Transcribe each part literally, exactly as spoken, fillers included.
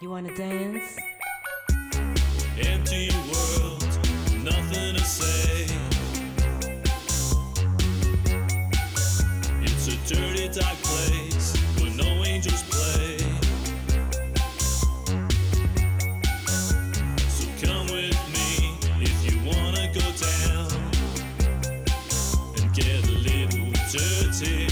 You wanna dance? Empty world, nothing to say. It's a dirty, dark place where no angels play. So come with me if you wanna go down and get a little dirty.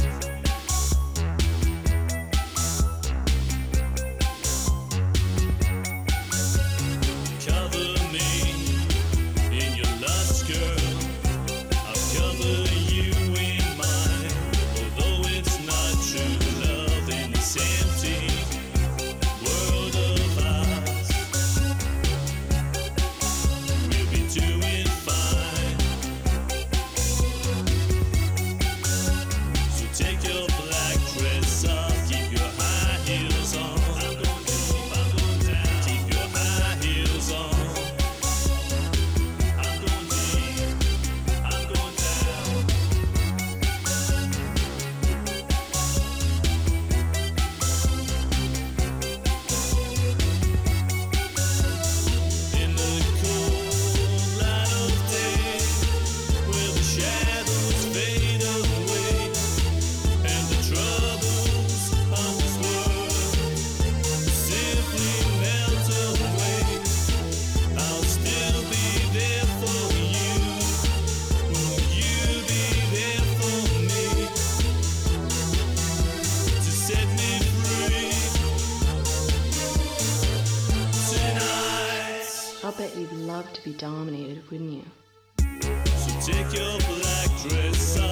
I'll bet you'd love to be dominated, wouldn't you? So take your black dress off.